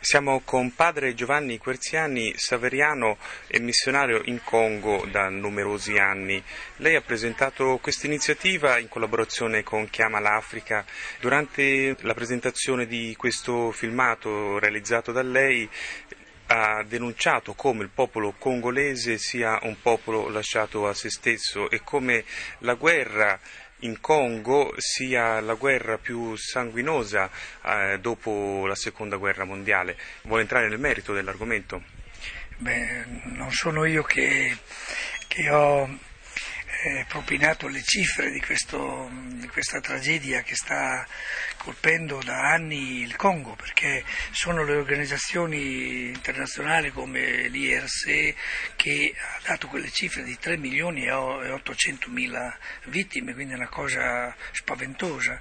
Siamo con padre Giovanni Querziani, saveriano e missionario in Congo da numerosi anni. Lei ha presentato questa iniziativa in collaborazione con Chiama l'Africa. Durante la presentazione di questo filmato realizzato da lei ha denunciato come il popolo congolese sia un popolo lasciato a se stesso e come la guerra in Congo sia la guerra più sanguinosa dopo la seconda guerra mondiale. Vuole entrare nel merito dell'argomento? Non sono io che ho propinato le cifre di questa tragedia che sta colpendo da anni il Congo, perché sono le organizzazioni internazionali come l'IRC che ha dato quelle cifre di 3 milioni e 800 mila vittime, quindi è una cosa spaventosa.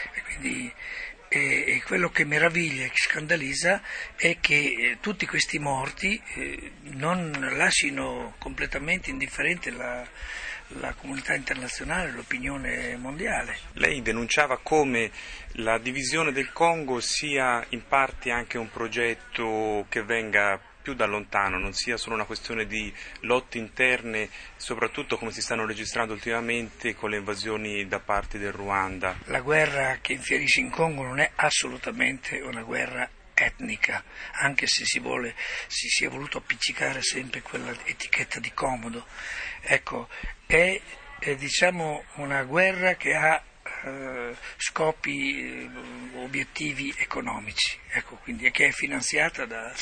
E quello che meraviglia e che scandalizza è che tutti questi morti non lasciano completamente indifferente la comunità internazionale, l'opinione mondiale. Lei denunciava come la divisione del Congo sia in parte anche un progetto che venga più da lontano, non sia solo una questione di lotte interne, soprattutto come si stanno registrando ultimamente con le invasioni da parte del Ruanda. La guerra che infierisce in Congo non è assolutamente una guerra etnica, anche se si sia voluto appiccicare sempre quella etichetta di comodo. Ecco, è diciamo una guerra che ha scopi, obiettivi economici, ecco, quindi che è finanziata da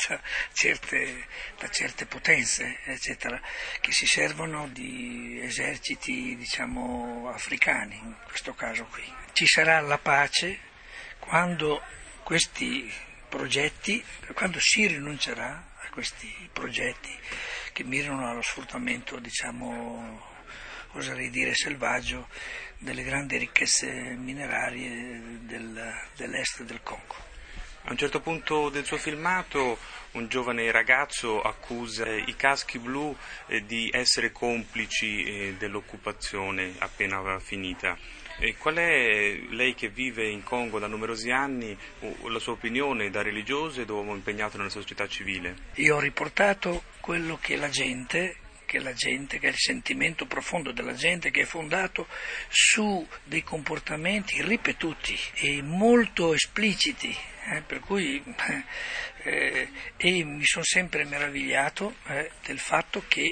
certe potenze, eccetera, che si servono di eserciti, diciamo, africani, in questo caso qui. Ci sarà la pace quando questi progetti, quando si rinuncerà a questi progetti che mirano allo sfruttamento, diciamo, oserei dire selvaggio, delle grandi ricchezze minerarie dell'est del Congo. A un certo punto del suo filmato un giovane ragazzo accusa i caschi blu di essere complici dell'occupazione appena finita. Qual è, lei che vive in Congo da numerosi anni, la sua opinione da religioso e da uomo impegnato nella società civile? Io ho riportato quello che è il sentimento profondo della gente, che è fondato su dei comportamenti ripetuti e molto espliciti, per cui e mi sono sempre meravigliato del fatto che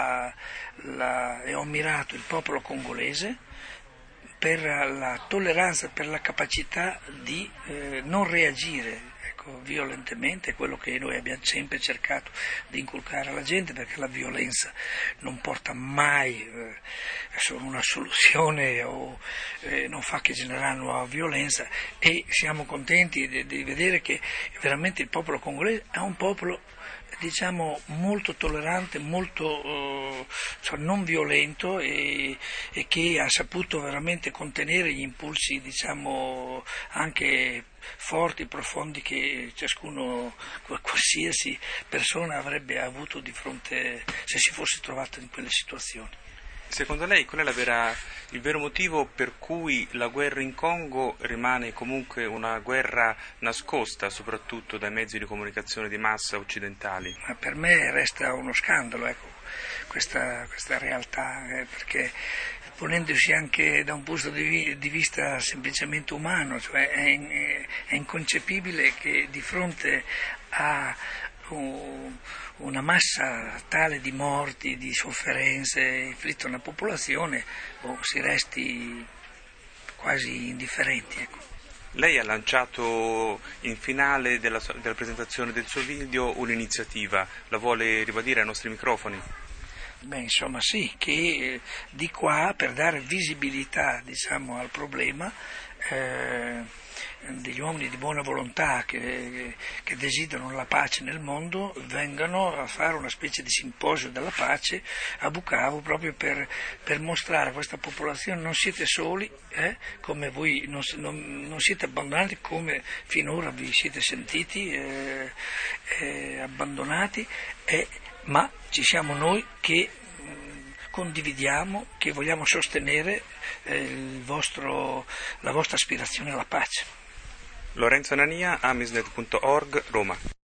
ho ammirato il popolo congolese per la tolleranza, per la capacità di non reagire violentemente, quello che noi abbiamo sempre cercato di inculcare alla gente, perché la violenza non porta mai solo una soluzione o non fa che generare nuova violenza, e siamo contenti di vedere che veramente il popolo congolese è un popolo, diciamo, molto tollerante, molto non violento e che ha saputo veramente contenere gli impulsi, diciamo, anche forti, profondi, che qualsiasi persona avrebbe avuto di fronte se si fosse trovato in quelle situazioni. Secondo lei qual è il vero motivo per cui la guerra in Congo rimane comunque una guerra nascosta, soprattutto dai mezzi di comunicazione di massa occidentali? Ma per me resta uno scandalo, questa realtà, perché ponendosi anche da un punto di vista semplicemente umano, cioè è inconcepibile che di fronte a una massa tale di morti, di sofferenze inflitte a una popolazione, si resti quasi indifferenti. Ecco. Lei ha lanciato in finale della presentazione del suo video un'iniziativa, la vuole ribadire ai nostri microfoni? Insomma sì, che di qua, per dare visibilità, diciamo, al problema, degli uomini di buona volontà che desiderano la pace nel mondo vengano a fare una specie di simposio della pace a Bukavu, proprio per mostrare a questa popolazione: non siete soli, come voi non siete abbandonati come finora vi siete sentiti abbandonati, ma ci siamo noi che condividiamo, che vogliamo sostenere la vostra aspirazione alla pace. Lorenzo Nania, amisnet.org, Roma.